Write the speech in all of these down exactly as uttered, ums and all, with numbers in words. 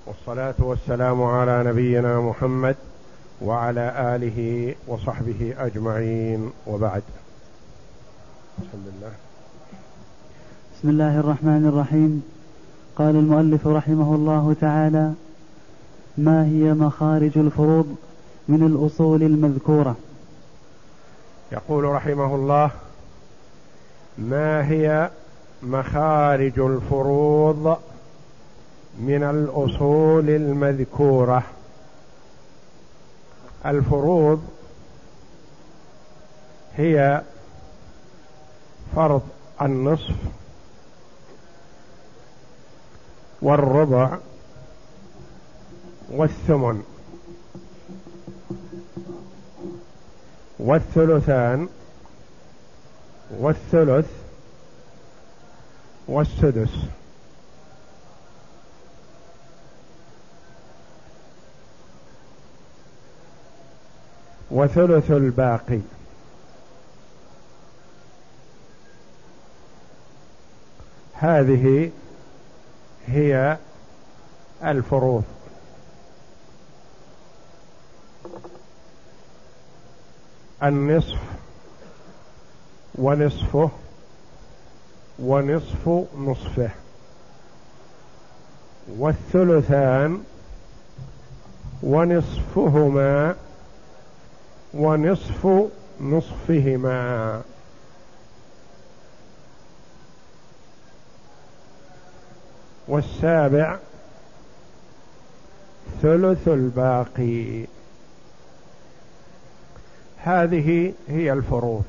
والصلاة والسلام على نبينا محمد وعلى آله وصحبه أجمعين، وبعد. بسم الله. بسم الله الرحمن الرحيم. قال المؤلف رحمه الله تعالى: ما هي مخارج الفروض من الأصول المذكورة؟ يقول رحمه الله: ما هي مخارج الفروض من الأصول المذكورة؟ الفروض هي فرض النصف والربع والثمن والثلثان والثلث والسدس. وثلث الباقي. هذه هي الفروض. النصف ونصفه ونصف نصفه، والثلثان ونصفهما ونصف نصفهما، والسابع ثلث الباقي. هذه هي الفروض.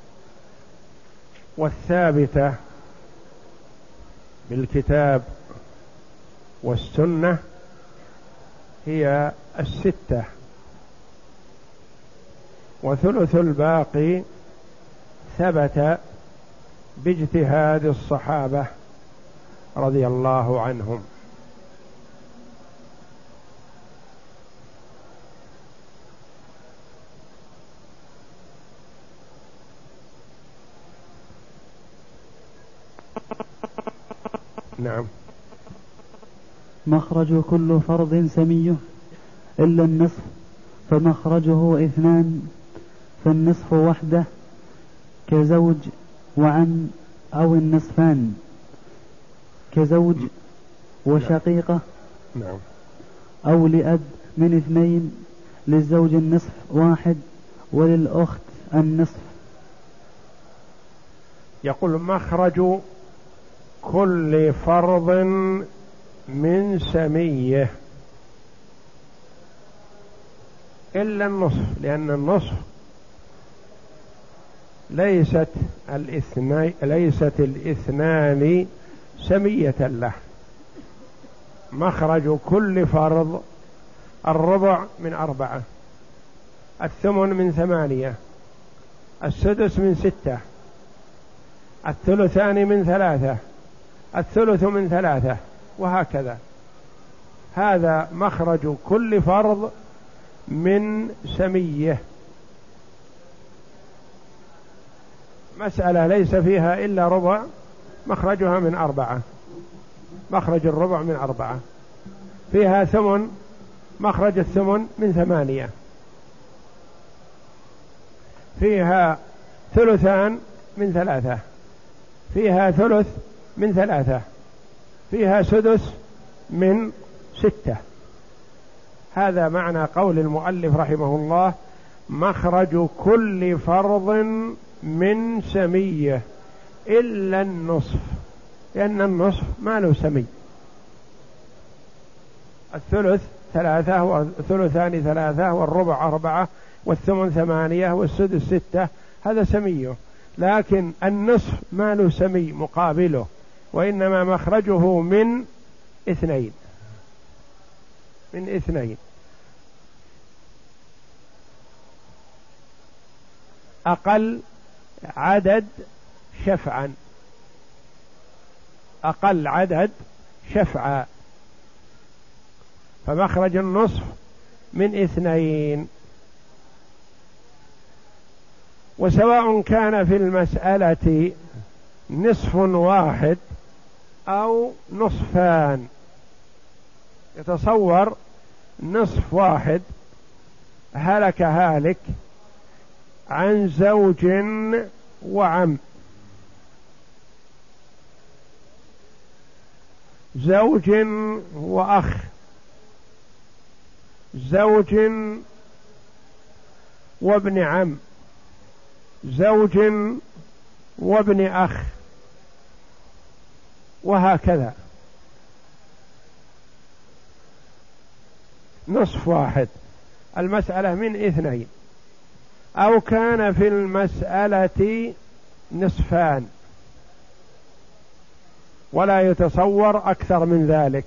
والثابتة بالكتاب والسنة هي الستة. وثلث الباقي ثبت باجتهاد الصحابة رضي الله عنهم. نعم. مخرج كل فرض سميه إلا النصف، فمخرجه اثنان، فالنصف وحده كزوج وعم، أو النصفان كزوج وشقيقة. نعم. أو لأب من اثنين، للزوج النصف واحد وللأخت النصف. يقول: مخرج كل فرض من سميه إلا النصف، لأن النصف ليست الاثنين ليست الاثنان سمية له. مخرج كل فرض: الربع من أربعة، الثمن من ثمانية، السدس من ستة، الثلثان من ثلاثة، الثلث من ثلاثة، وهكذا. هذا مخرج كل فرض من سميه. مسألة ليس فيها إلا ربع، مخرجها من أربعة، مخرج الربع من أربعة. فيها ثمن، مخرج الثمن من ثمانية. فيها ثلثان من ثلاثة، فيها ثلث من ثلاثة، فيها سدس من ستة. هذا معنى قول المؤلف رحمه الله: مخرج كل فرض من سميه إلا النصف، لأن النصف ما له سمي. الثلث ثلاثة، والثلثان ثلاثة، والربع أربعة، والثمن ثمانية، والسدس ستة، هذا سميه. لكن النصف ما له سمي مقابله، وإنما مخرجه من اثنين من اثنين أقل عدد شفعا، أقل عدد شفعا، فمخرج النصف من اثنين. وسواء كان في المسألة نصف واحد أو نصفان، يتصور نصف واحد هلك هالك عن زوج وعم، زوج وأخ، زوج وابن عم، زوج وابن أخ، وهكذا. نصف واحد، المسألة من اثنين، أو كان في المسألة نصفان ولا يتصور أكثر من ذلك.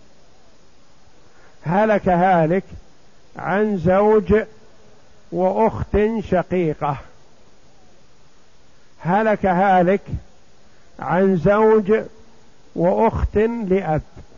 هلك هالك عن زوج وأخت شقيقة، هلك هالك عن زوج وأخت لأب.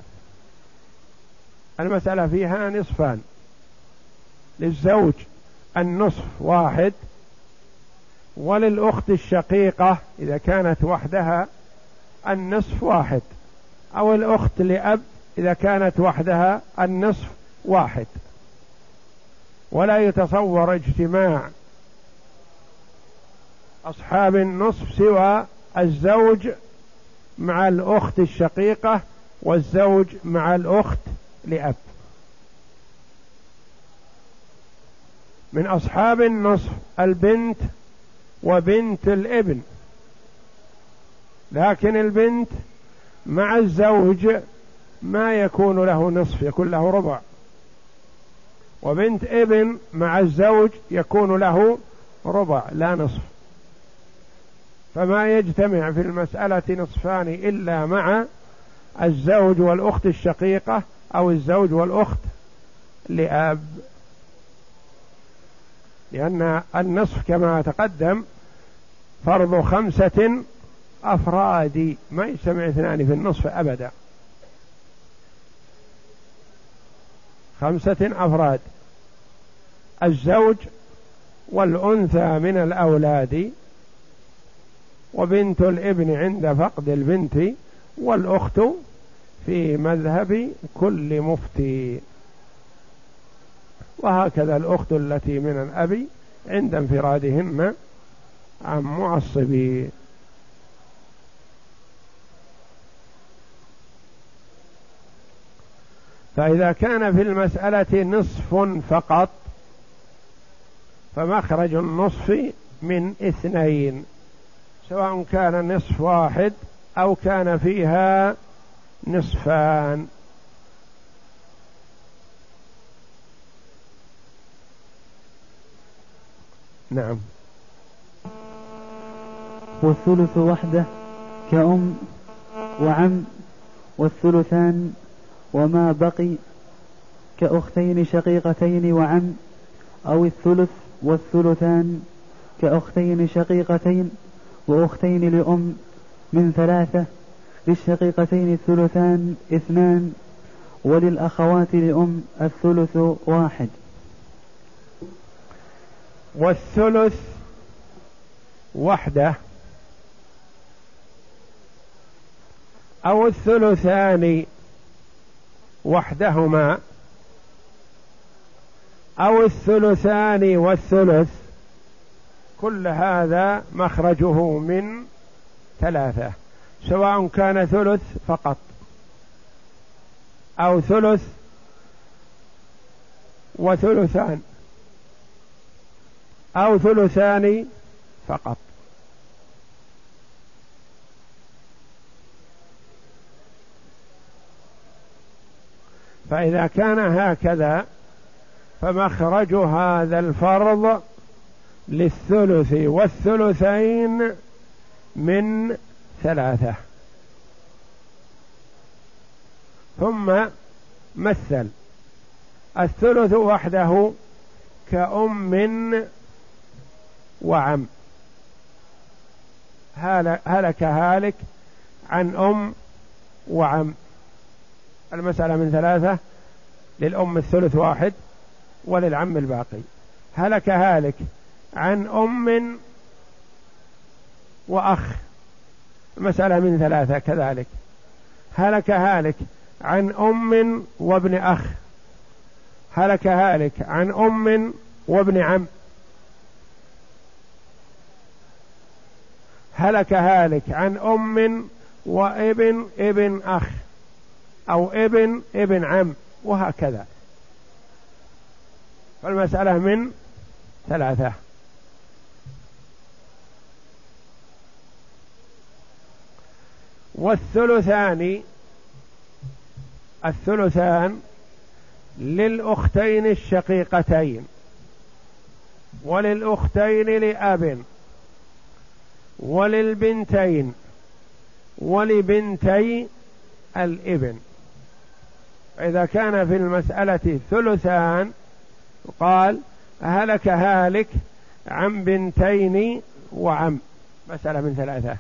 المسألة فيها نصفان، للزوج النصف واحد، وللأخت الشقيقة إذا كانت وحدها النصف واحد، أو الأخت لأب إذا كانت وحدها النصف واحد. ولا يتصور اجتماع أصحاب النصف سوى الزوج مع الأخت الشقيقة والزوج مع الأخت لأب. من أصحاب النصف البنت وبنت الابن، لكن البنت مع الزوج ما يكون له نصف، يكون له ربع، وبنت ابن مع الزوج يكون له ربع لا نصف. فما يجتمع في المسألة نصفان إلا مع الزوج والأخت الشقيقة أو الزوج والأخت لأب، لأن النصف كما تقدم فرض خمسة أفراد، ما يجتمع اثنان في النصف أبدا، خمسة أفراد: الزوج والأنثى من الأولاد، وبنت الابن عند فقد البنت، والأخت في مذهب كل مفتي، وهكذا الأخت التي من الأب عند انفرادهن عن معصبي. فإذا كان في المسألة نصف فقط فمخرج النصف من اثنين، سواء كان نصف واحد أو كان فيها نصفان. نعم. والثلث وحده كأم وعم، والثلثان وما بقي كأختين شقيقتين وعم، أو الثلث والثلثان كأختين شقيقتين وأختين لأم من ثلاثة، للشقيقتين الثلثان اثنان، وللأخوات لأم الثلث واحد. والثلث وحده أو الثلثان وحدهما أو الثلثان والثلث، كل هذا مخرجه من ثلاثة، سواء كان ثلث فقط أو ثلث وثلثان أو ثلثان فقط. فإذا كان هكذا فمخرج هذا الفرض للثلث والثلثين من ثلاثة. ثم مثل الثلث وحده كأم وعم، هلك هالك عن أم وعم. المسألة من ثلاثة، للأم الثلث واحد وللعم الباقي. هلك هالك عن أم وأخ، المسألة من ثلاثة كذلك. هلك هالك عن أم وابن أخ، هلك هالك عن أم وابن عم، هلك هالك عن أم وابن ابن أخ أو ابن ابن عم، وهكذا. فالمسألة من ثلاثة. والثلثان الثلثان للأختين الشقيقتين وللأختين لأب وللبنتين ولبنتي الابن. إذا كان في المسألة ثلثان قال هلك هالك عن بنتين وعم، مسألة من ثلاثة.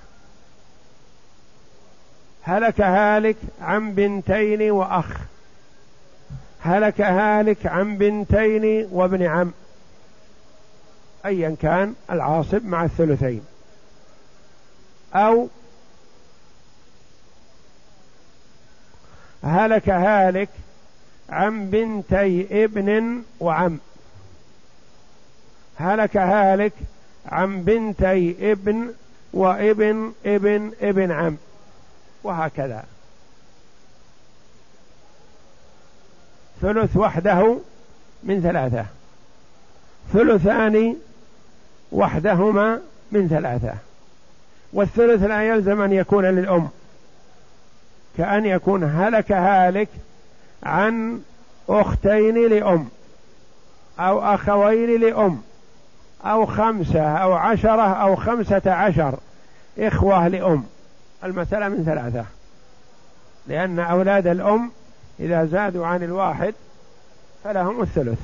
هلك هالك عن بنتين وأخ، هلك هالك عن بنتين وابن عم، أيا كان العاصب مع الثلثين. أو هلك هالك عن بنتي ابن وعم، هلك هالك عن بنتي ابن وابن ابن ابن عم، وهكذا. ثلث وحده من ثلاثة، ثلثان وحدهما من ثلاثة. والثلث لا يلزم أن يكون للأم، كأن يكون هلك هالك عن أختين لأم أو أخوين لأم أو خمسة أو عشرة أو خمسة عشر إخوة لأم، المسألة من ثلاثة، لأن أولاد الأم إذا زادوا عن الواحد فلهم الثلث.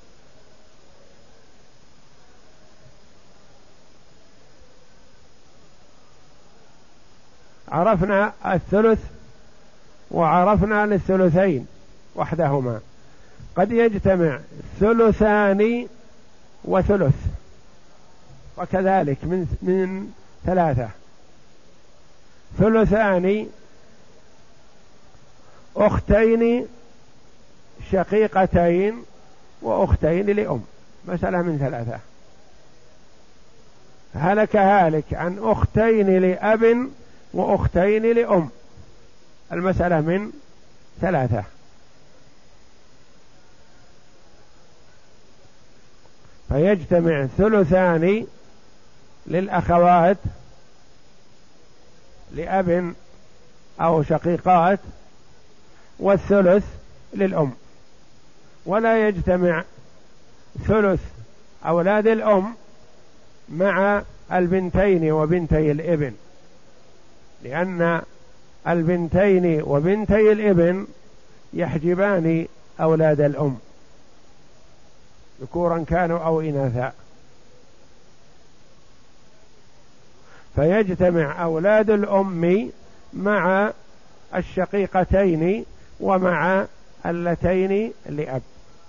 عرفنا الثلث وعرفنا للثلثين وحدهما. قد يجتمع ثلثان وثلث، وكذلك من من ثلاثة. ثلثان أختين شقيقتين وأختين لأم، مسألة من ثلاثة. هلك هالك عن أختين لأب وأختين لأم، المسألة من ثلاثة. فيجتمع ثلثان للأخوات لأب أو شقيقات والثلث للأم، ولا يجتمع ثلث أولاد الأم مع البنتين وبنتي الابن، لأن البنتين وبنتي الابن يحجبان أولاد الأم ذكورا كانوا أو إناثا. فيجتمع أولاد الأم مع الشقيقتين ومع اللتين لأب.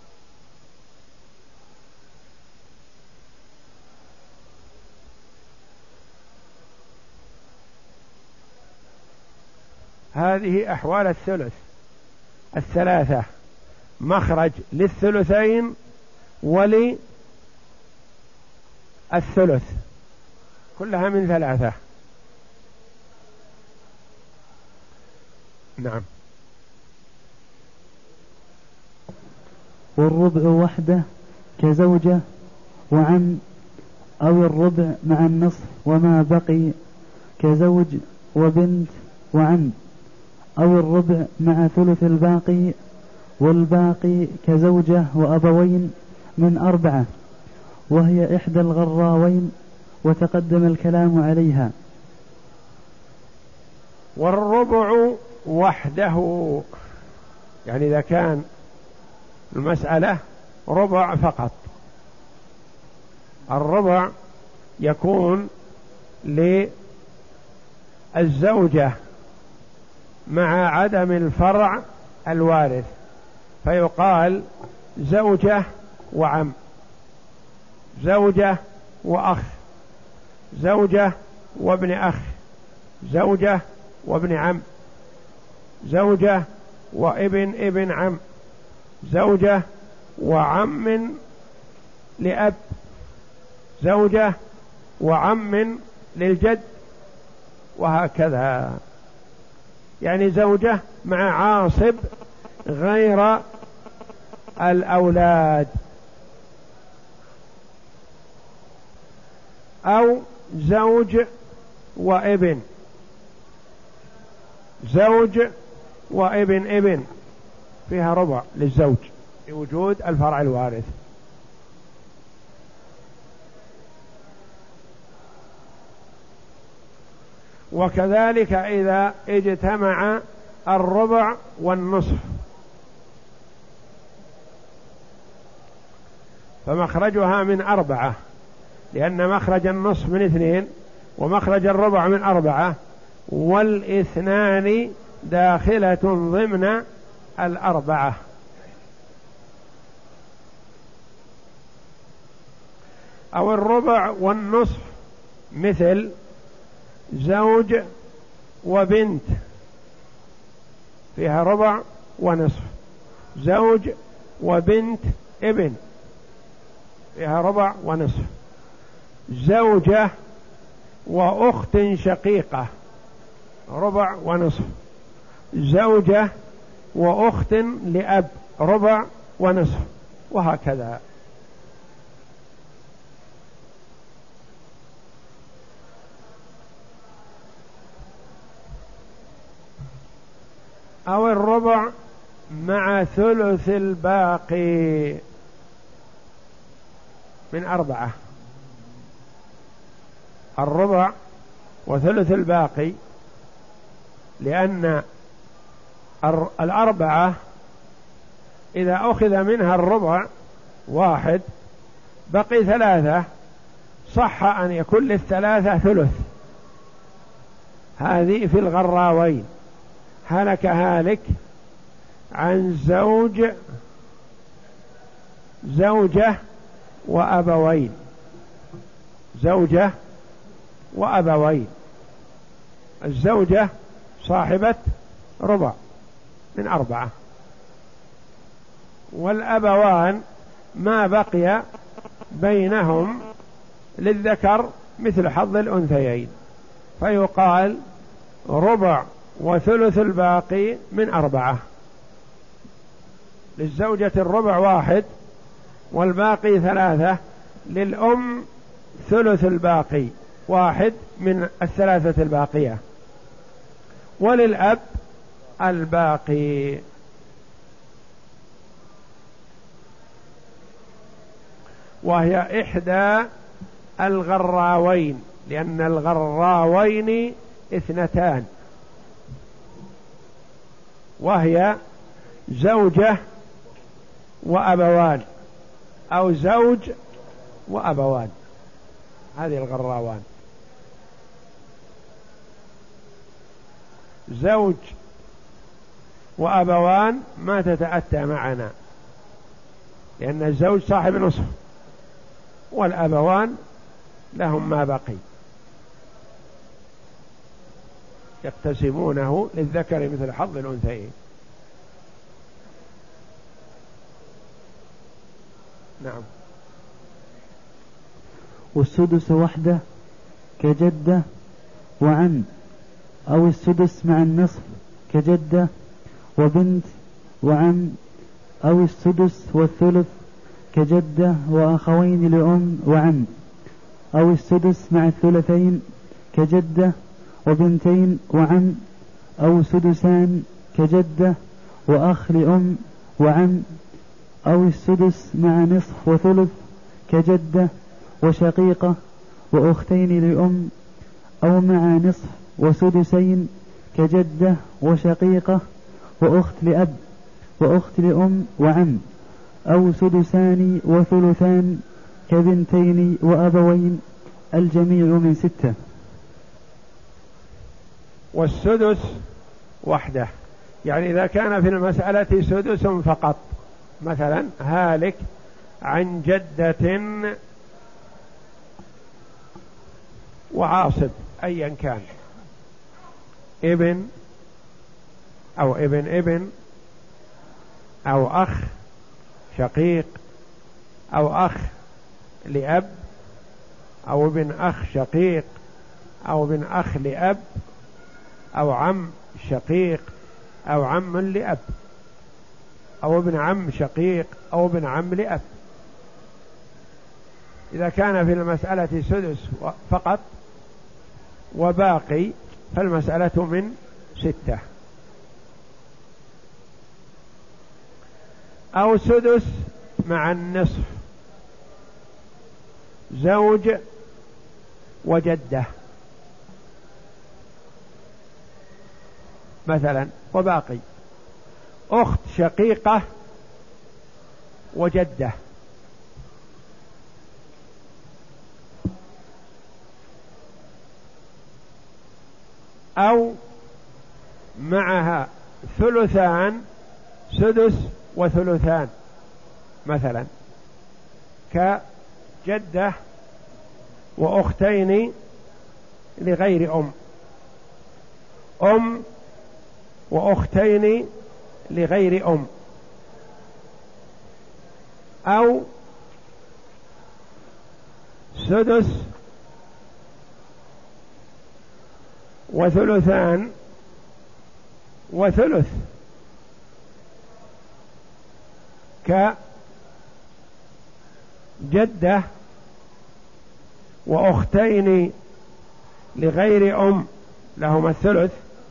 هذه أحوال الثلث الثلاثة، مخرج للثلثين وللثلث، كلها من ثلاثة. نعم. والربع وحده كزوجة وعم، أو الربع مع النصف وما بقي كزوج وبنت وعم، أو الربع مع ثلث الباقي، والباقي كزوجة وأبوين من أربعة، وهي إحدى الغراوين، وتقدم الكلام عليها. والربع وحده، يعني إذا كان المسألة ربع فقط، الربع يكون للزوجة مع عدم الفرع الوارث، فيقال زوجة وعم، زوجة وأخ، زوجة وابن أخ، زوجة وابن عم، زوجة وابن ابن عم، زوجة وعم لأب، زوجة وعم للجد، وهكذا. يعني زوجة مع عاصب غير الأولاد، أو زوج وابن، زوج وابن ابن فيها ربع للزوج لوجود الفرع الوارث. وكذلك إذا اجتمع الربع والنصف فمخرجها من أربعة، لأن مخرج النصف من اثنين ومخرج الربع من أربعة، والاثنان داخلة ضمن الأربعة. أو الربع والنصف مثل زوج وبنت فيها ربع ونصف، زوج وبنت ابن فيها ربع ونصف، زوجة وأخت شقيقة ربع ونصف، زوجة وأخت لأب ربع ونصف، وهكذا. أو الربع مع ثلث الباقي من أربعة، الربع وثلث الباقي، لأن الأربعة إذا أخذ منها الربع واحد بقي ثلاثة، صح أن يكون للثلاثة ثلث. هذه في الغراوين، هلك هالك عن زوج زوجة وأبوين، زوجة وأبوين، الزوجة صاحبة ربع من أربعة، والأبوان ما بقي بينهم للذكر مثل حظ الأنثيين، فيقال ربع وثلث الباقي من أربعة. للزوجة الربع واحد والباقي ثلاثة، للأم ثلث الباقي واحد من الثلاثة الباقية، وللأب الباقي. وهي إحدى الغراوين، لأن الغراوين اثنتان، وهي زوجة وأبوان أو زوج وأبوان، هذه الغراوان. زوج وأبوان ما تتأتى معنا، لأن الزوج صاحب نصف والأبوان لهم ما بقي يقتسمونه للذكر مثل حظ الأنثيين. نعم. والسدس وحده كجدة وعم، أو السدس مع النصف كجدة وبنت وعم، أو السدس والثلث كجدة وأخوين لأم وعم، أو السدس مع الثلثين كجدة وبنتين وعم، أو سدسان كجدة وأخ لأم وعم، أو السدس مع نصف وثلث كجدة وشقيقة وأختين لأم، أو مع نصف وسدسين كجدة وشقيقة وأخت لأب وأخت لأم وعم، أو سدسان وثلثان كبنتين وأبوين، الجميع من ستة. والسدس وحده، يعني إذا كان في المسألة سدس فقط، مثلا هالك عن جدة وعاصب أيا كان، ابن أو ابن ابن أو أخ شقيق أو أخ لأب أو ابن أخ شقيق أو ابن أخ لأب أو عم شقيق أو عم لأب أو ابن عم شقيق أو ابن عم لأب. إذا كان في المسألة سدس فقط وباقي فالمسألة من ستة. أو سدس مع النصف زوج وجدة مثلا، وباقي أخت شقيقة وجدة، أو معها ثلثان سدس وثلثان مثلا كجدة وأختين لغير أم، أم وأختين لغير أم، أو سدس وثلثان وثلث كجدة وأختين لغير أم لهما الثلث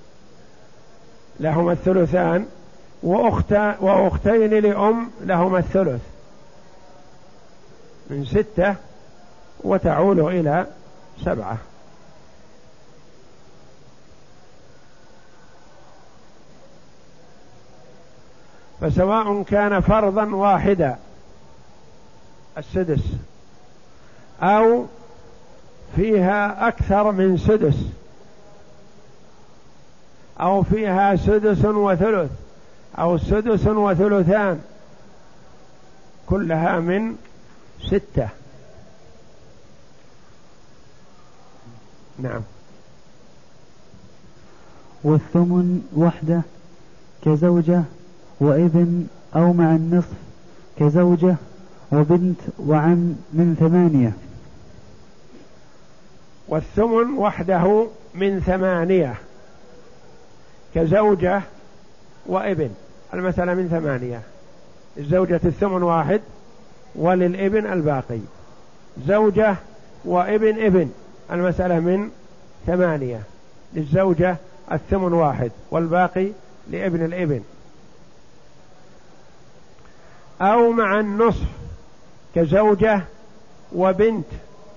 لهما الثلثان، وأخت وأختين لأم لهما الثلث، من ستة وتعول إلى سبعة. فسواء كان فرضا واحدا السدس أو فيها أكثر من سدس أو فيها سدس وثلث أو سدس وثلثان، كلها من ستة. نعم. والثمن وحده كزوجة وابن أو مع النصف كزوجة وبنت وعم من ثمانية. والثمن وحده من ثمانية كزوجة وابن، المسألة من ثمانية، الزوجة الثمن واحد وللابن الباقي، زوجة وابن ابن المسألة من ثمانية، للزوجة الثمن واحد والباقي لابن الابن. أو مع النصف كزوجة وبنت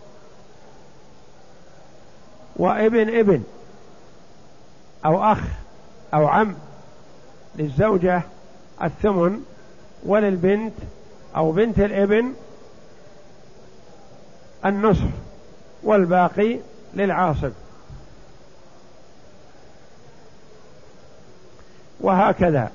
وابن ابن أو أخ أو عم، للزوجة الثمن وللبنت أو بنت الابن النصف والباقي للعاصب، وهكذا.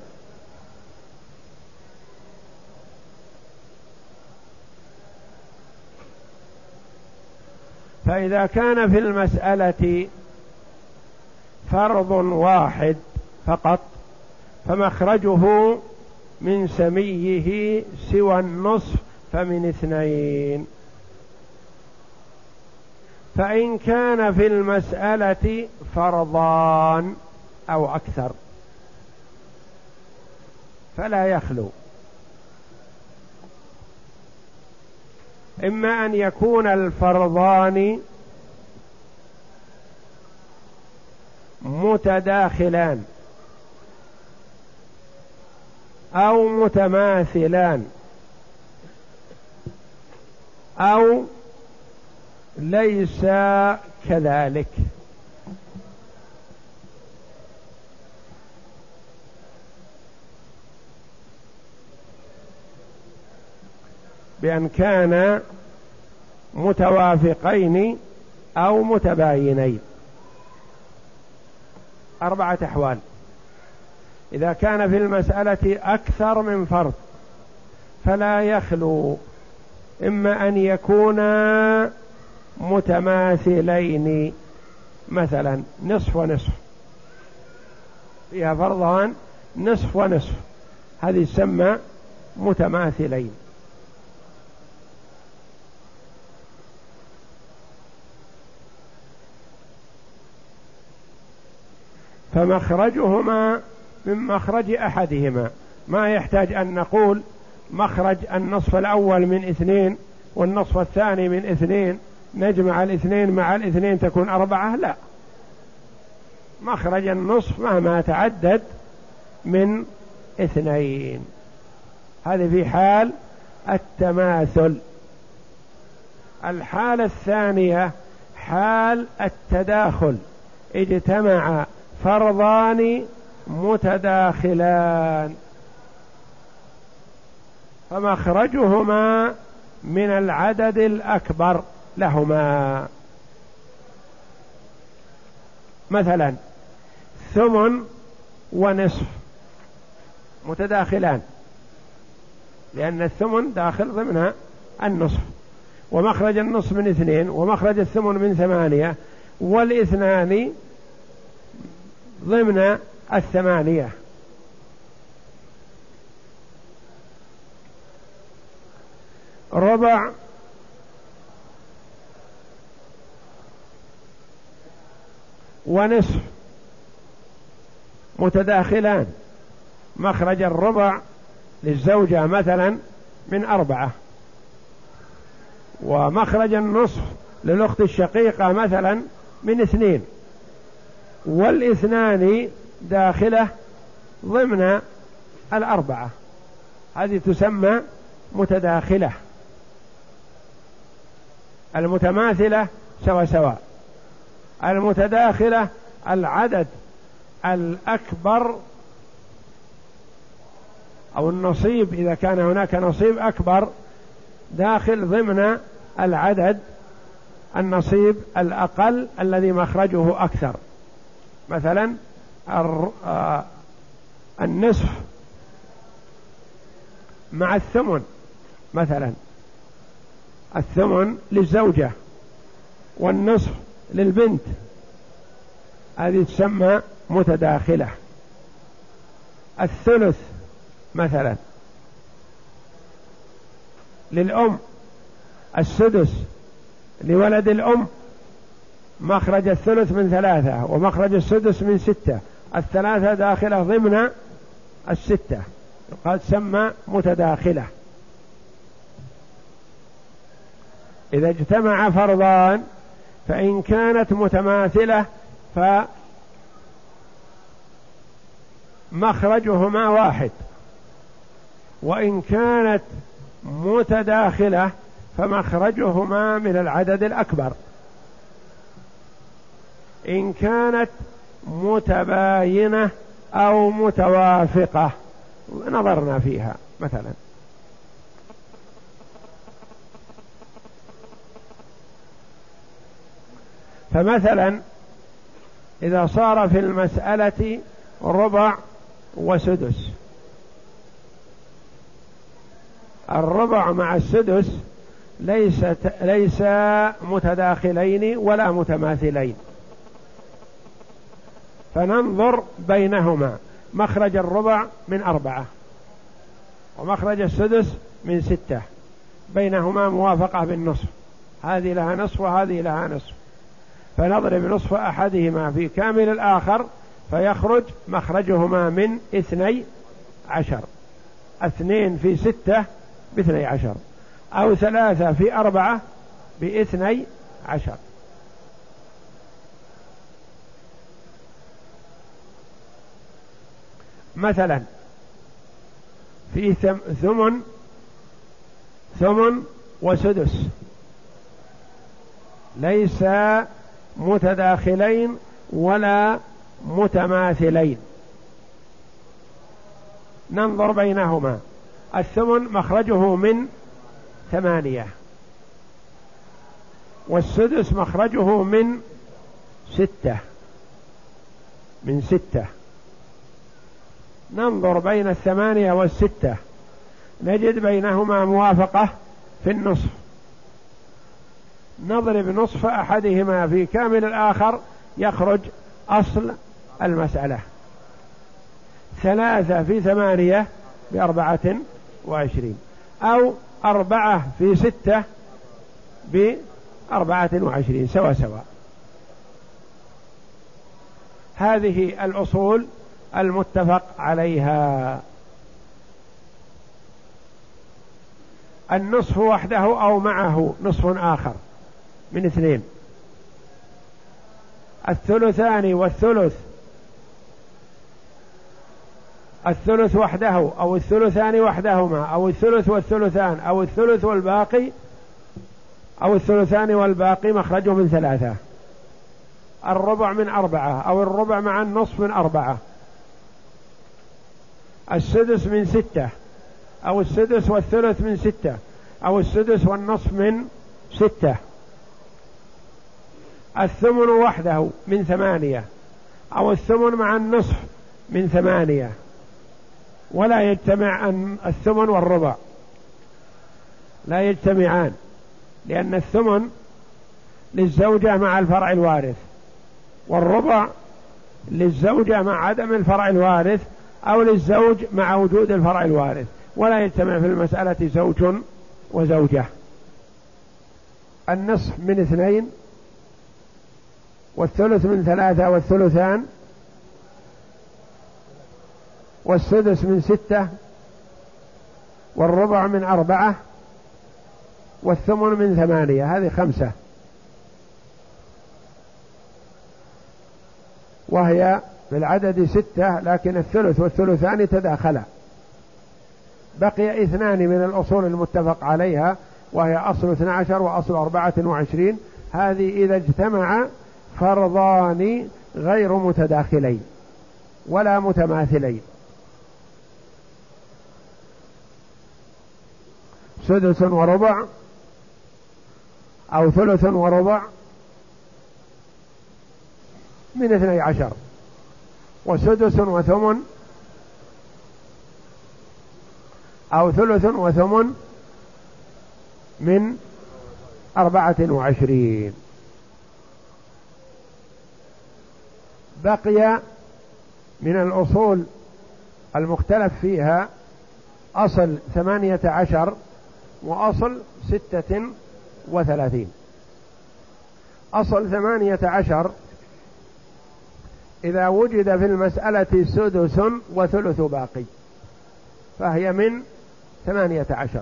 فإذا كان في المسألة فرض واحد فقط فمخرجه من سميه سوى النصف فمن اثنين. فإن كان في المسألة فرضان أو أكثر فلا يخلو، إما أن يكون الفرضان متداخلان أو متماثلان أو ليس كذلك، بأن كان متوافقين أو متباينين. أربعة أحوال: إذا كان في المسألة أكثر من فرض فلا يخلو، إما أن يكونا متماثلين، مثلا نصف ونصف، فيها فرضان نصف ونصف، هذه تسمى متماثلين. فمخرجهما من مخرج أحدهما، ما يحتاج أن نقول مخرج النصف الأول من اثنين والنصف الثاني من اثنين نجمع الاثنين مع الاثنين تكون أربعة، لا، مخرج النصف مهما تعدد من اثنين. هذه في حال التماثل. الحالة الثانية حال التداخل، اجتمع فرضان متداخلان فمخرجهما من العدد الأكبر لهما. مثلا ثمن ونصف متداخلان، لأن الثمن داخل ضمن النصف، ومخرج النصف من اثنين ومخرج الثمن من ثمانية، والاثنان ضمن الثمانية. ربع ونصف متداخلان، مخرج الربع للزوجة مثلا من أربعة، ومخرج النصف للأخت الشقيقة مثلا من اثنين، والاثنان داخلة ضمن الأربعة، هذه تسمى متداخلة. المتماثلة سوا سوا، المتداخلة العدد الأكبر أو النصيب إذا كان هناك نصيب أكبر داخل ضمن العدد النصيب الأقل الذي مخرجه أكثر. مثلا النصف مع الثمن، مثلا الثمن للزوجة والنصف للبنت، هذه تسمى متداخلة. الثلث مثلا للأم، السدس لولد الأم، مخرج الثلث من ثلاثة ومخرج السدس من ستة، الثلاثة داخلة ضمن الستة، قد تسمى متداخلة. إذا اجتمع فرضان فإن كانت متماثلة فمخرجهما واحد، وإن كانت متداخلة فمخرجهما من العدد الأكبر. إن كانت متباينة أو متوافقة نظرنا فيها، مثلا فمثلا إذا صار في المسألة ربع وسدس، الربع مع السدس ليس ليس متداخلين ولا متماثلين، فننظر بينهما. مخرج الربع من أربعة ومخرج السدس من ستة، بينهما موافقة بالنصف، هذه لها نصف وهذه لها نصف، فنضرب نصف أحدهما في كامل الآخر فيخرج مخرجهما من اثني عشر. اثنين في ستة باثني عشر، أو ثلاثة في أربعة باثني عشر. مثلا في ثمن ثمن وسدس ليس متداخلين ولا متماثلين، ننظر بينهما. الثمن مخرجه من ثمانية، والسدس مخرجه من ستة من ستة، ننظر بين الثمانية والستة نجد بينهما موافقة في النصف، نضرب نصف أحدهما في كامل الآخر يخرج أصل المسألة. ثلاثة في ثمانية بأربعة وعشرين، أو أربعة في ستة بأربعة وعشرين، سوا سوا. هذه الأصول المتفق عليها. النصف وحده أو معه نصف آخر من اثنين، الثلثان والثلث، الثلث وحده أو الثلثان وحدهما أو الثلث والثلثان أو الثلث والباقي أو الثلثان والباقي مخرجه من ثلاثة، الربع من أربعة أو الربع مع النصف من أربعة، السدس من ستة أو السدس والثلث من ستة أو السدس والنصف من ستة، الثمن وحده من ثمانية أو الثمن مع النصف من ثمانية، ولا يجتمع الثمن والربع، لا يجتمعان، لأن الثمن للزوجة مع الفرع الوارث، والربع للزوجة مع عدم الفرع الوارث أو للزوج مع وجود الفرع الوارث، ولا يجتمع في المسألة زوج وزوجة. النصف من اثنين، والثلث من ثلاثة والثلثان، والسدس من ستة، والربع من أربعة، والثمن من ثمانية، هذه خمسة، وهي بالعدد ستة، لكن الثلث والثلثان تداخلا. بقي اثنان من الأصول المتفق عليها، وهي أصل اثنى عشر وأصل أربعة وعشرين. هذه إذا اجتمع فرضان غير متداخلين ولا متماثلين، سدس وربع أو ثلث وربع من اثني عشر، وسدس وثمن أو ثلث وثمن من أربعة وعشرين. بقي من الأصول المختلف فيها أصل ثمانية عشر وأصل ستة وثلاثين. أصل ثمانية عشر إذا وجد في المسألة سدس وثلث باقي فهي من ثمانية عشر.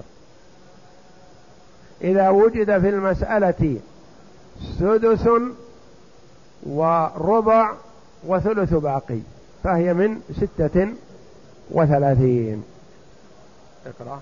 إذا وجد في المسألة سدس وربع وثلث باقي فهي من ستة وثلاثين. اقرأ.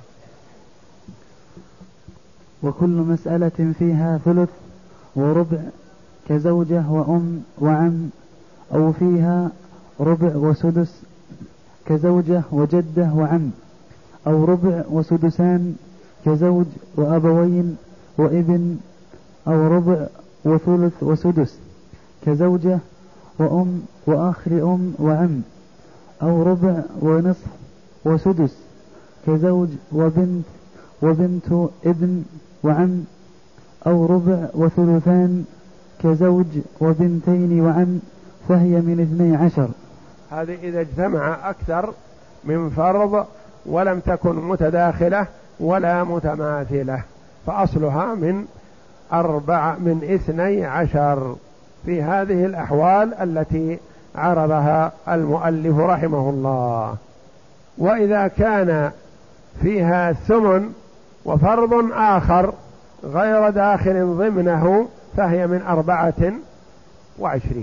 وكل مسألة فيها ثلث وربع كزوجة وأم وعم، أو فيها ربع وسدس كزوجة وجدة وعم، أو ربع وسدسان كزوج وأبوين وابن، أو ربع وثلث وسدس كزوجة وأم وآخر أم وعم، أو ربع ونصف وسدس كزوج وبنت وبنت ابن وعم، أو ربع وثلثان كزوج وبنتين وعم، فهي من اثني عشر. هذه إذا اجتمع أكثر من فرض ولم تكن متداخلة ولا متماثلة، فأصلها من أربع من اثني عشر في هذه الأحوال التي عرضها المؤلف رحمه الله. وإذا كان فيها ثمن وفرض آخر غير داخل ضمنه فهي من أربعة وعشرين.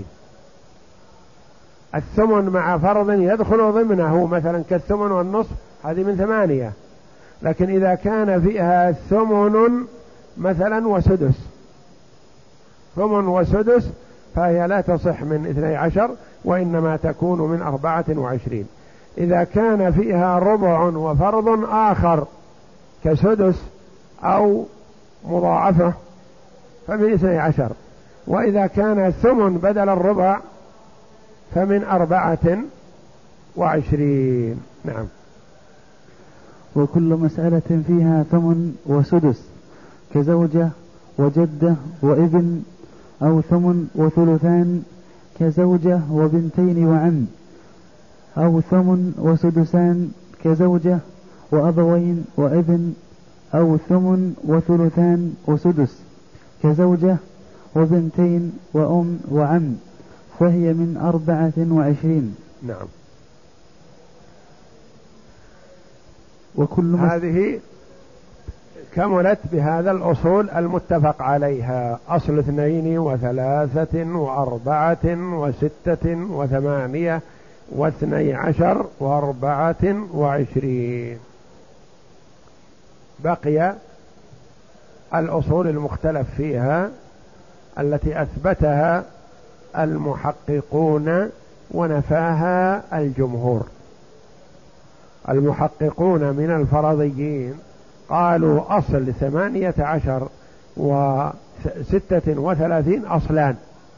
الثمن مع فرض يدخل ضمنه مثلا كالثمن والنصف هذه من ثمانية، لكن إذا كان فيها ثمن مثلا وسدس، ثمن وسدس فهي لا تصح من اثني عشر وإنما تكون من أربعة وعشرين. إذا كان فيها ربع وفرض آخر كسدس أو مضاعفة فمن اثني عشر، وإذا كان ثمن بدل الربع فمن أربعة وعشرين. نعم. وكل مسألة فيها ثمن وسدس كزوجة وجدة وابن، أو ثمن وثلثان كزوجة وبنتين وعم، أو ثمن وسدسان كزوجة وأبوين وابن أو ثمن وثلثان وسدس كزوجة وبنتين وأم وعم، فهي من أربعة وعشرين. نعم. وكل هذه كملت بهذا الأصول المتفق عليها: أصل اثنين وثلاثة وأربعة وستة وثمانية واثني عشر وأربعة وعشرين. بقي الأصول المختلف فيها التي أثبتها المحققون ونفاها الجمهور. المحققون من الفرضيين قالوا أصل ثمانية عشر وستة وثلاثين أصلان.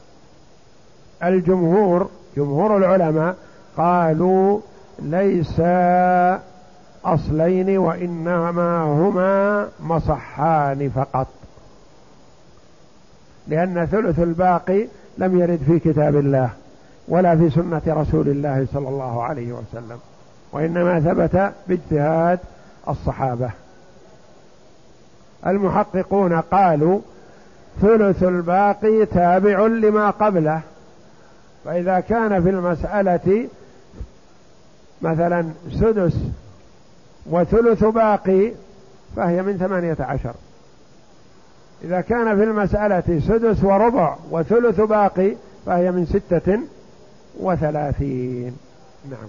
الجمهور جمهور العلماء قالوا ليس أصلين وإنما هما مصحان فقط، لأن ثلث الباقي لم يرد في كتاب الله ولا في سنة رسول الله صلى الله عليه وسلم، وإنما ثبت باجتهاد الصحابة. المحققون قالوا ثلث الباقي تابع لما قبله، فإذا كان في المسألة مثلا سدس وثلث باقي فهي من ثمانية عشر. إذا كان في المسألة سدس وربع وثلث باقي فهي من ستة وثلاثين. نعم.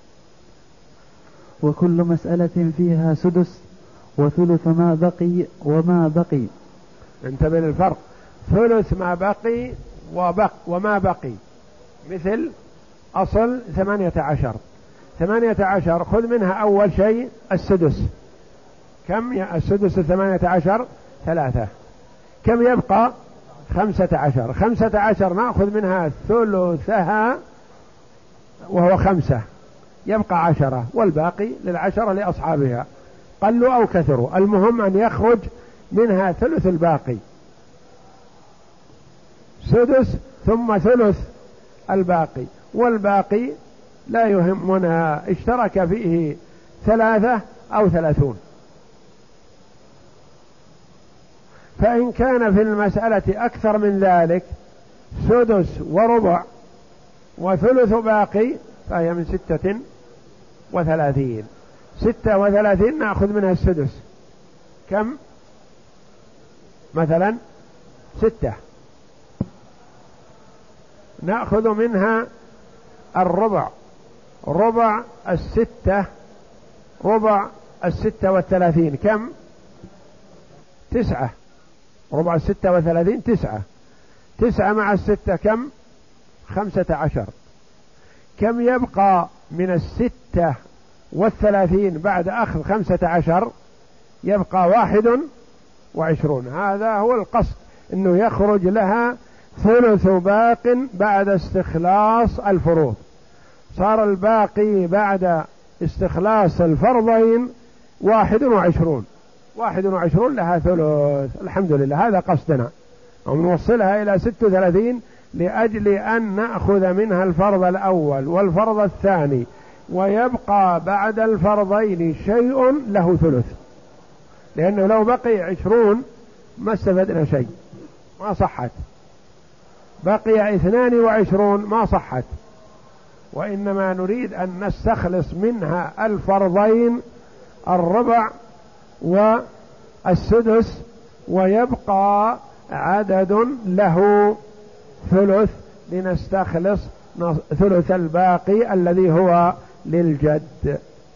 وكل مسألة فيها سدس وثلث ما بقي وما بقي. انتبه للفرق: ثلث ما بقي وبق وما بقي. مثل أصل ثمانية عشر، ثمانية عشر خذ منها أول شيء السدس. كم السدس الثمانية عشر؟ ثلاثة. كم يبقى؟ خمسة عشر. خمسة عشر نأخذ منها ثلثها وهو خمسة، يبقى عشرة، والباقي للعشرة لأصحابها قلوا أو كثروا، المهم أن يخرج منها ثلث الباقي. سدس ثم ثلث الباقي، والباقي لا يهمنا اشترك فيه ثلاثة أو ثلاثون. فإن كان في المسألة أكثر من ذلك سدس وربع وثلث باقي فهي من ستة وثلاثين. ستة وثلاثين نأخذ منها السدس. كم؟ مثلا ستة. نأخذ منها الربع، ربع الستة، ربع الستة والثلاثين كم؟ تسعة. ربع الستة وثلاثين تسعة. تسعة مع الستة كم؟ خمسة عشر. كم يبقى من الستة والثلاثين بعد أخذ خمسة عشر؟ يبقى واحد وعشرون. هذا هو القصد، أنه يخرج لها ثلث باق بعد استخلاص الفروض. صار الباقي بعد استخلاص الفرضين واحد وعشرون. واحد وعشرون لها ثلث. الحمد لله، هذا قصدنا، ونوصلها إلى ست وثلاثين لأجل أن نأخذ منها الفرض الأول والفرض الثاني، ويبقى بعد الفرضين شيء له ثلث، لأنه لو بقي عشرون ما استفدنا شيء، ما صحت. بقي اثنان وعشرون ما صحت، وإنما نريد أن نستخلص منها الفرضين الربع والسدس، ويبقى عدد له ثلث لنستخلص ثلث الباقي الذي هو للجد.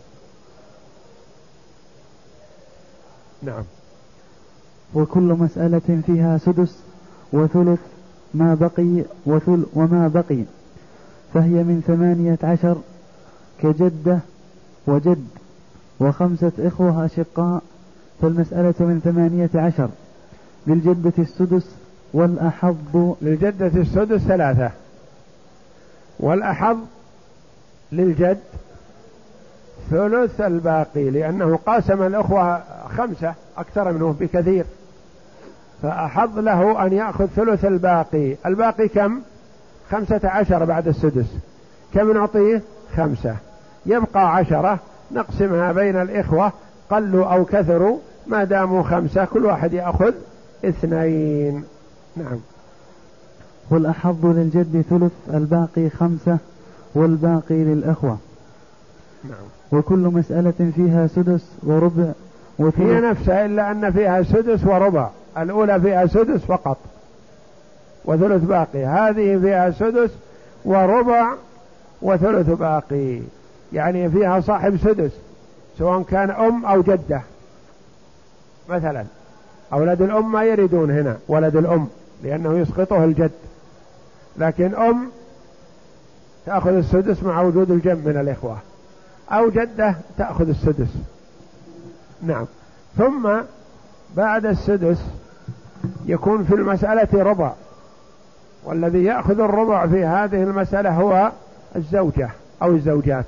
نعم. وكل مسألة فيها سدس وثلث ما بقي وثل وما بقي فهي من ثمانية عشر كجدة وجد وخمسة إخوة أشقاء، فالمسألة من ثمانية عشر. للجدة السدس والأحظ. للجدة السدس ثلاثة، والأحظ للجد ثلث الباقي، لأنه قاسم الأخوة خمسة أكثر منه بكثير، فأحظ له أن يأخذ ثلث الباقي. الباقي كم؟ خمسة عشر بعد السدس. كم نعطيه؟ خمسة. يبقى عشرة. نقسمها بين الإخوة قلوا أو كثروا، ما داموا خمسة كل واحد يأخذ اثنين. نعم. والأحظ للجد ثلث، الباقي خمسة والباقي للأخوة. نعم. وكل مسألة فيها سدس وربع وثلث. هي نفسها إلا أن فيها سدس وربع، الأولى فيها سدس فقط وثلث باقي، هذه فيها سدس وربع وثلث باقي، يعني فيها صاحب سدس سواء كان أم أو جدة مثلا. أولاد الأم ما يريدون هنا ولد الأم لأنه يسقطه الجد، لكن أم تأخذ السدس مع وجود الجمع من الإخوة، أو جدة تأخذ السدس. نعم. ثم بعد السدس يكون في المسألة ربع، والذي يأخذ الربع في هذه المسألة هو الزوجة أو الزوجات،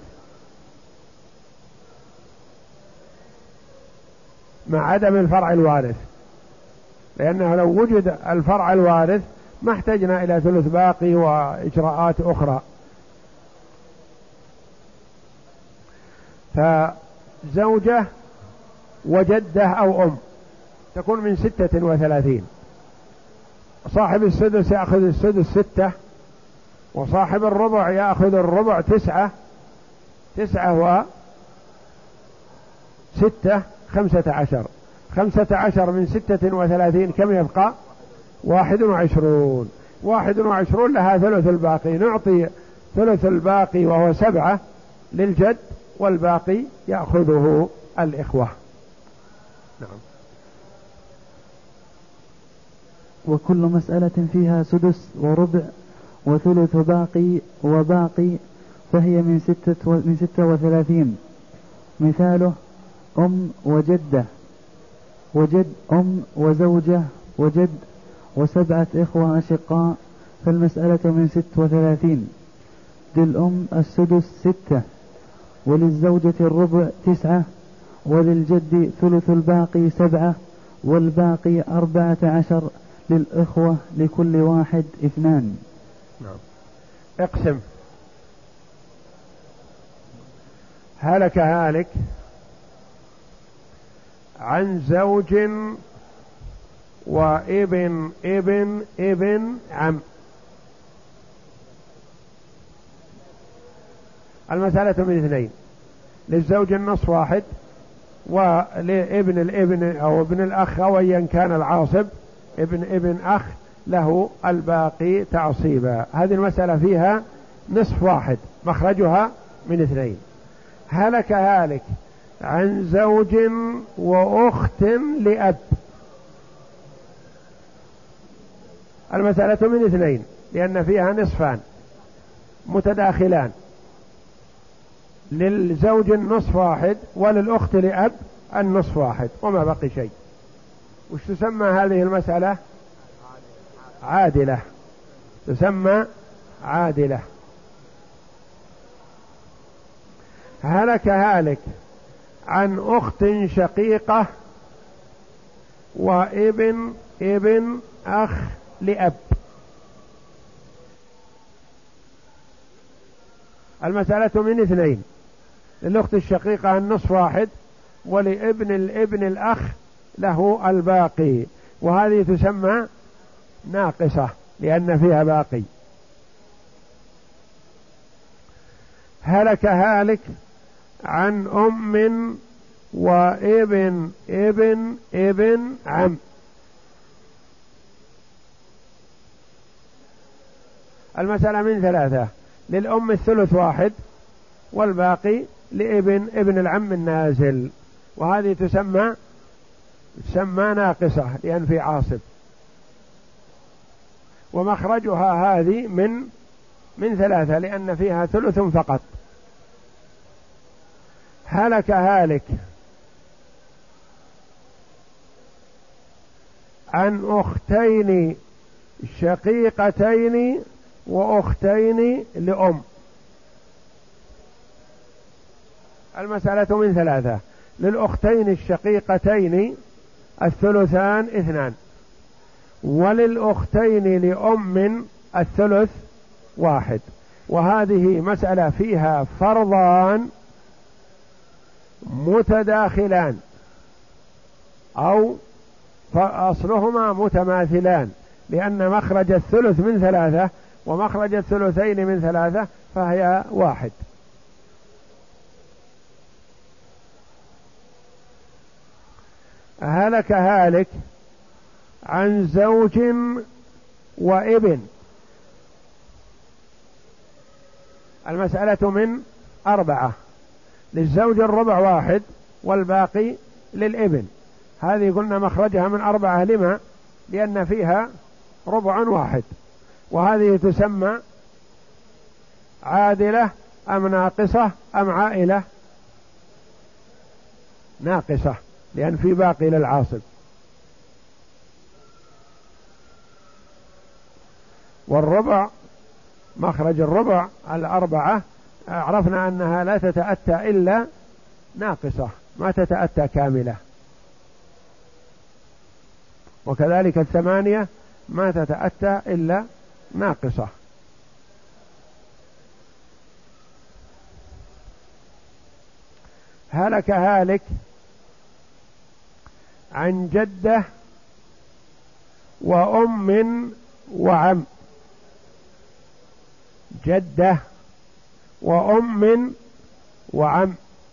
مع عدم الفرع الوارث، لأنه لو وجد الفرع الوارث ما احتجنا إلى ثلث باقي وإجراءات أخرى. فزوجة وجدة أو أم تكون من ستة وثلاثين، صاحب السدس يأخذ السدس ستة، وصاحب الربع يأخذ الربع تسعة، تسعة وستة خمسة عشر، خمسة عشر من ستة وثلاثين كم يبقى؟ واحد وعشرون، واحد وعشرون لها ثلث الباقي، نعطي ثلث الباقي وهو سبعة للجد، والباقي يأخذه الإخوة. نعم. وكل مسألة فيها سدس وربع وثلث باقي وباقي فهي من ستة, من ستة وثلاثين. مثاله أم وجدة وجد أم وزوجة وجد وسبعة إخوة أشقاء، فالمسألة من ست وثلاثين. للأم السدس ستة، وللزوجة الربع تسعة، وللجد ثلث الباقي سبعة، والباقي أربعة عشر للإخوة لكل واحد اثنان. نعم. اقسم. هلك هالك عن زوج وابن ابن ابن عم. المسألة من اثنين، للزوج النصف واحد، ولابن الابن أو ابن الأخ أو أيا كان العاصب ابن ابن أخ له الباقي تعصيبا. هذه المسألة فيها نصف واحد، مخرجها من اثنين. هلك هالك عن زوج وأخت لأب. المسألة من اثنين لأن فيها نصفان متداخلان، للزوج النصف واحد وللأخت لأب النصف واحد وما بقي شيء. وش تسمى هذه المسألة؟ عادلة، تسمى عادلة. هلك هالك عن أخت شقيقة وابن ابن أخ لأب. المسألة من اثنين، للأخت الشقيقة النصف واحد، ولابن الابن الأخ له الباقي، وهذه تسمى ناقصة لأن فيها باقي. هلك هالك عن أم وابن ابن ابن عم. المسألة من ثلاثة، للأم الثلث واحد، والباقي لابن ابن العم النازل، وهذه تسمى تسمى ناقصة لأن في عاصب، ومخرجها هذه من من ثلاثة لأن فيها ثلث فقط. هلك هالك عن أختين شقيقتين وأختين لأم. المسألة من ثلاثة، للأختين الشقيقتين الثلثان اثنان، وللأختين لأم الثلث واحد، وهذه مسألة فيها فرضان متداخلان أو فأصلهما متماثلان، لأن مخرج الثلث من ثلاثة ومخرج الثلثين من ثلاثة فهي واحد. هلك هالك عن زوج وابن. المسألة من أربعة، للزوج الربع واحد والباقي للابن. هذه قلنا مخرجها من أربعة، لما؟ لأن فيها ربع واحد. وهذه تسمى عادلة أم ناقصة أم عائلة؟ ناقصة، لأن في باقي للعاصب. والربع مخرج الربع الأربعة عرفنا أنها لا تتأتى إلا ناقصة، ما تتأتى كاملة. وكذلك الثمانية ما تتأتى إلا ناقصة. هلك هالك عن جدة وأم وعم. جدة وأم وعم.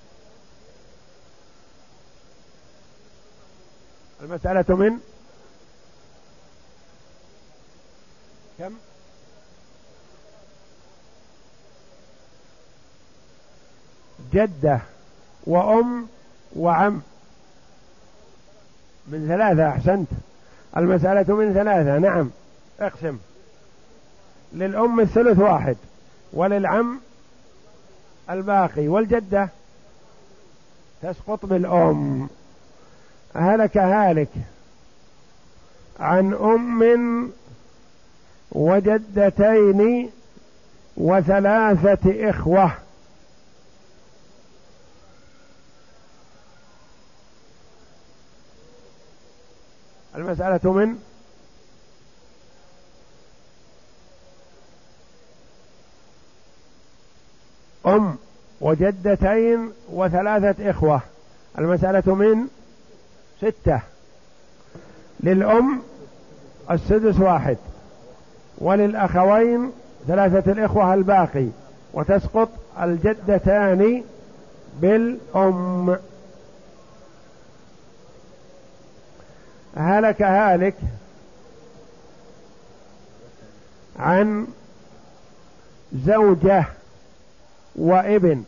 المسألة من كم؟ جدة وأم وعم من ثلاثة. أحسنت، المسألة من ثلاثة. نعم، اقسم. للأم الثلث واحد، وللعم الباقي، والجدة تسقط بالأم. هلك هالك عن أم وجدتين وثلاثة إخوة. المسألة من أم وجدتين وثلاثة إخوة. المسألة من ستة. للأم السدس واحد، وللأخوين ثلاثة الإخوة الباقي، وتسقط الجدتان بالأم. هلك هالك عن زوجة وابن.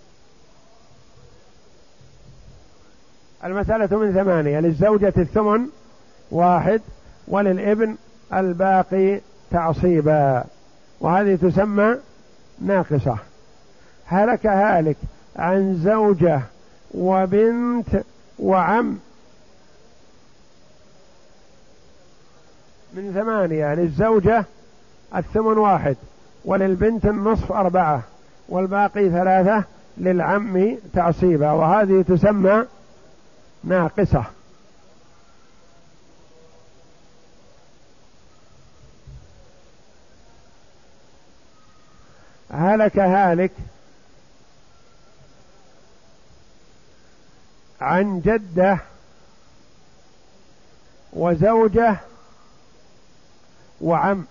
المسألة من ثمانية، للزوجة الثمن واحد، وللابن الباقي تعصيبا، وهذه تسمى ناقصة. هلك هالك عن زوجة وبنت وعم. من ثمانية، للزوجة الثمن واحد، وللبنت النصف أربعة، والباقي ثلاثة، للعم تعصيبا، وهذه تسمى ناقصة. هلك هالك عن جدة وزوجة وعم.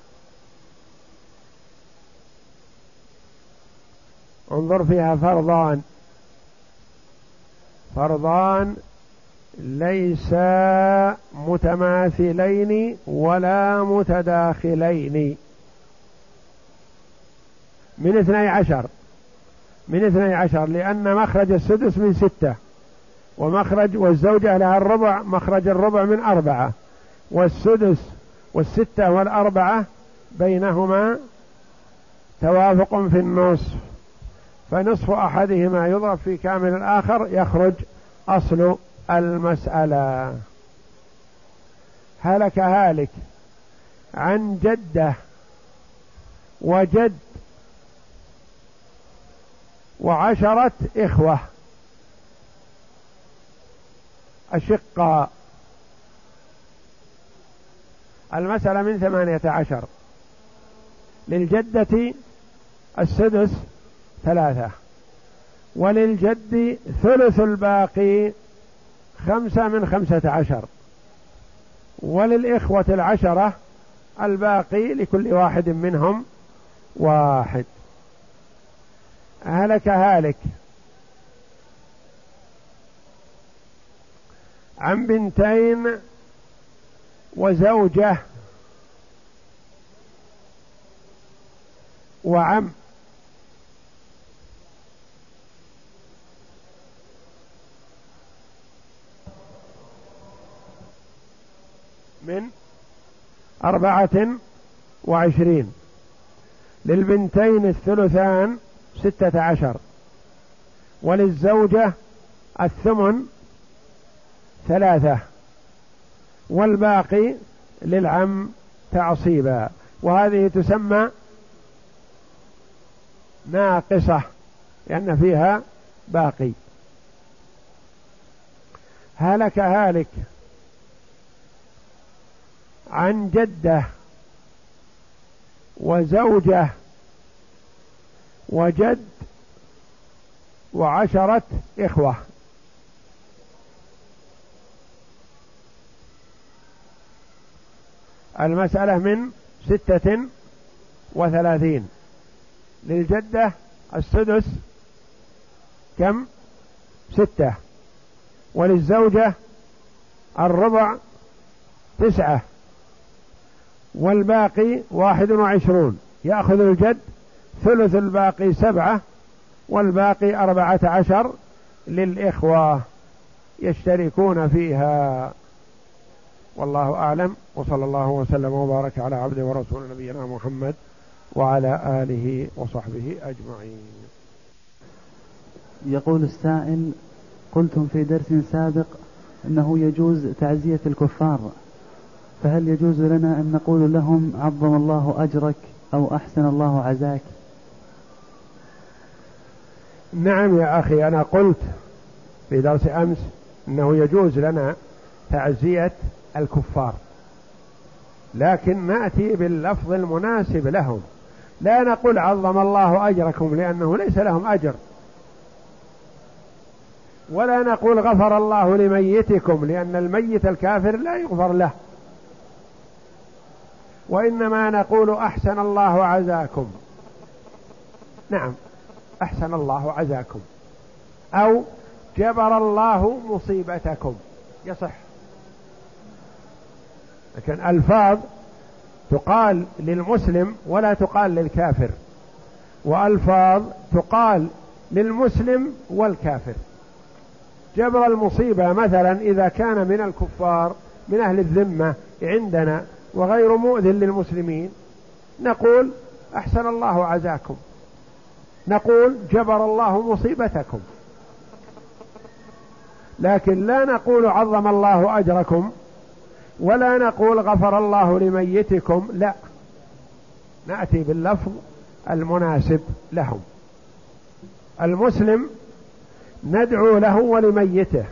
انظر فيها فرضان، فرضان ليسا متماثلين ولا متداخلين. من اثني عشر، من اثني عشر، لأن مخرج السدس من ستة، ومخرج والزوجة لها الربع، مخرج الربع من أربعة، والسدس والستة والأربعة بينهما توافق في النصف، فنصف أحدهما يضرب في كامل الآخر يخرج أصل المسألة. هلك هالك عن جدة وجد وعشرة إخوة أشقاء. المسألة من ثمانية عشر، للجدة السدس ثلاثة، وللجد ثلث الباقي خمسة من خمسة عشر، وللإخوة العشرة الباقي لكل واحد منهم واحد. هلك هالك عن بنتين وزوجة وعم من أربعة وعشرين. للبنتين الثلثان ستة عشر، وللزوجة الثمن ثلاثة، والباقي للعم تعصيبا، وهذه تسمى ناقصة لأن فيها باقي. هلك هالك عن جدة وزوجة وجد وعشرة إخوة. المسألة من ستة وثلاثين. للجدة السدس كم؟ ستة، وللزوجة الربع تسعة، والباقي واحد وعشرون. يأخذ الجد ثلث الباقي سبعة، والباقي أربعة عشر للإخوة يشتركون فيها. والله أعلم، وصلى الله وسلم وبارك على عبده ورسول نبينا محمد وعلى آله وصحبه أجمعين. يقول السائل: قلتم في درس سابق أنه يجوز تعزية الكفار، فهل يجوز لنا أن نقول لهم عظم الله أجرك أو أحسن الله عزاك؟ نعم يا أخي، أنا قلت في درس أمس أنه يجوز لنا تعزية الكفار، لكن نأتي باللفظ المناسب لهم، لا نقول عظم الله أجركم لأنه ليس لهم أجر، ولا نقول غفر الله لميتكم لأن الميت الكافر لا يغفر له، وإنما نقول أحسن الله عزاكم. نعم، أحسن الله عزاكم، أو جبر الله مصيبتكم، يصح. لكن ألفاظ تقال للمسلم ولا تقال للكافر، وألفاظ تقال للمسلم والكافر. جبر المصيبة مثلا إذا كان من الكفار من أهل الذمة عندنا وغير مؤذ للمسلمين نقول أحسن الله عزاكم، نقول جبر الله مصيبتكم، لكن لا نقول عظم الله أجركم ولا نقول غفر الله لميتكم، لا، نأتي باللفظ المناسب لهم. المسلم ندعو له ولميته،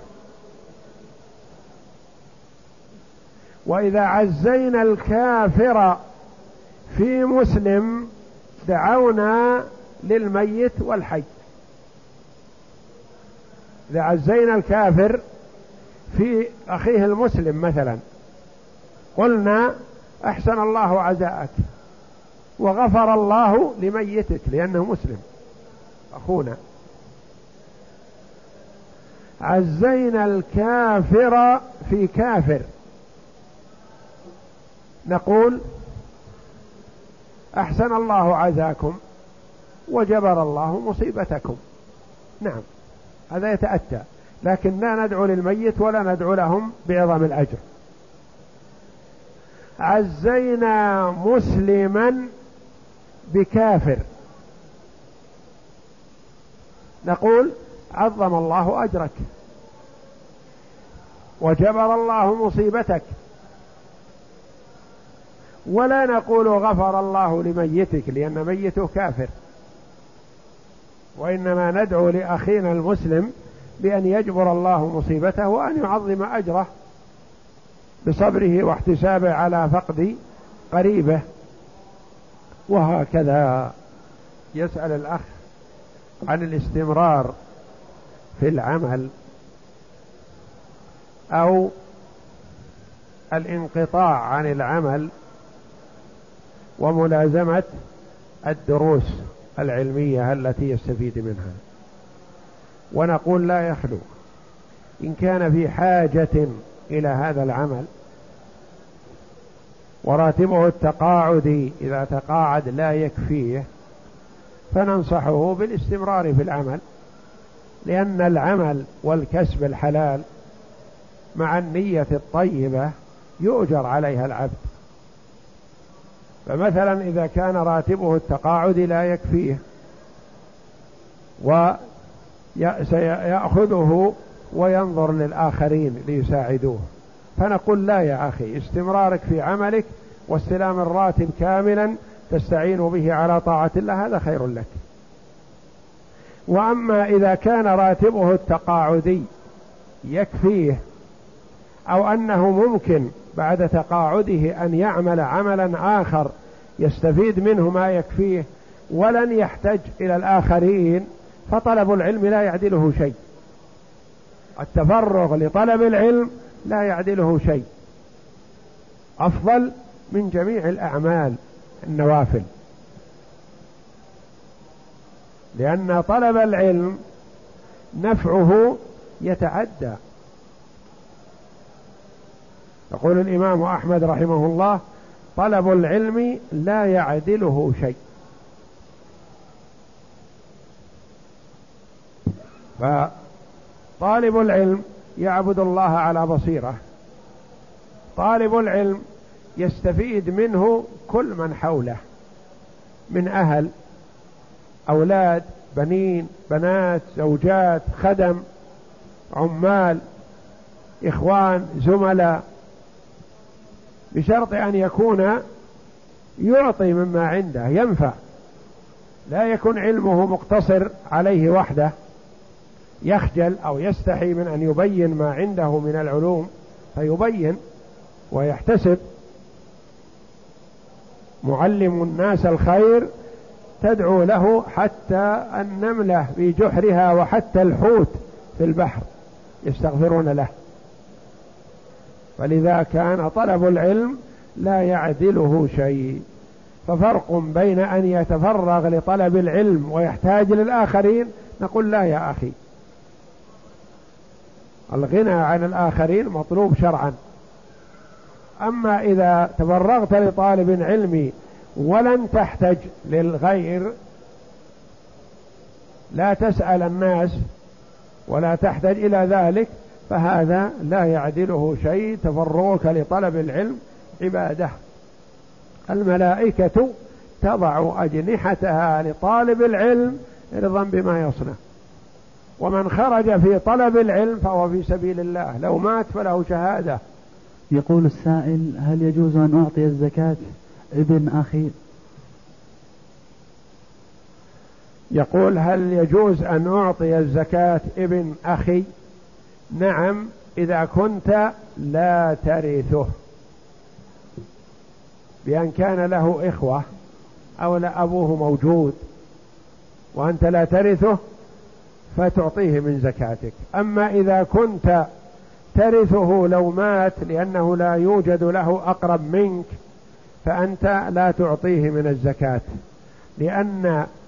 وإذا عزينا الكافر في مسلم دعونا للميت والحي. إذا عزينا الكافر في أخيه المسلم مثلا قلنا أحسن الله عزاءك وغفر الله لميتك لأنه مسلم أخونا. عزينا الكافر في كافر نقول أحسن الله عزاكم وجبر الله مصيبتكم. نعم، هذا يتأتى، لكن لا ندعو للميت ولا ندعو لهم بعظم الأجر. عزينا مسلما بكافر نقول عظم الله أجرك وجبر الله مصيبتك، ولا نقول غفر الله لميتك لأن ميته كافر، وإنما ندعو لأخينا المسلم بأن يجبر الله مصيبته وأن يعظم أجره بصبره واحتسابه على فقد قريبه. وهكذا. يسأل الأخ عن الاستمرار في العمل أو الانقطاع عن العمل وملازمة الدروس العلمية التي يستفيد منها. ونقول لا يخلو إن كان في حاجة إلى هذا العمل وراتبه التقاعدي إذا تقاعد لا يكفيه، فننصحه بالاستمرار في العمل، لأن العمل والكسب الحلال مع النية الطيبة يؤجر عليها العبد. فمثلا إذا كان راتبه التقاعدي لا يكفيه وسيأخذه وينظر للآخرين ليساعدوه، فنقول لا يا أخي، استمرارك في عملك واستلام الراتب كاملا تستعين به على طاعة الله هذا خير لك. وأما إذا كان راتبه التقاعدي يكفيه أو أنه ممكن بعد تقاعده أن يعمل عملا آخر يستفيد منه ما يكفيه ولن يحتاج إلى الآخرين، فطلب العلم لا يعدله شيء. التفرغ لطلب العلم لا يعدله شيء، أفضل من جميع الأعمال النوافل، لأن طلب العلم نفعه يتعدى. يقول الإمام أحمد رحمه الله: طلب العلم لا يعدله شيء. فطالب العلم يعبد الله على بصيرة، طالب العلم يستفيد منه كل من حوله من أهل، أولاد، بنين، بنات، زوجات، خدم، عمال، إخوان، زملاء، بشرط أن يكون يعطي مما عنده ينفع، لا يكون علمه مقتصر عليه وحده يخجل أو يستحي من أن يبين ما عنده من العلوم، فيبين ويحتسب. معلم الناس الخير تدعو له حتى النملة في جحرها وحتى الحوت في البحر يستغفرون له. فلذا كان طلب العلم لا يعدله شيء. ففرق بين أن يتفرغ لطلب العلم ويحتاج للآخرين، نقول لا يا أخي، الغنى عن الآخرين مطلوب شرعا. أما إذا تفرغت لطالب علمي ولن تحتج للغير، لا تسأل الناس ولا تحتاج إلى ذلك، فهذا لا يعدله شيء. تفرغك لطلب العلم عبادة. الملائكة تضع أجنحتها لطالب العلم رضا بما يصنع، ومن خرج في طلب العلم فهو في سبيل الله، لو مات فله شهادة. يقول السائل: هل يجوز أن أعطي الزكاة ابن أخي؟ يقول: هل يجوز أن أعطي الزكاة ابن أخي؟ نعم، إذا كنت لا ترثه، بأن كان له إخوة أو لا أبوه موجود وأنت لا ترثه فتعطيه من زكاتك. أما إذا كنت ترثه لو مات لأنه لا يوجد له أقرب منك، فأنت لا تعطيه من الزكاة، لأن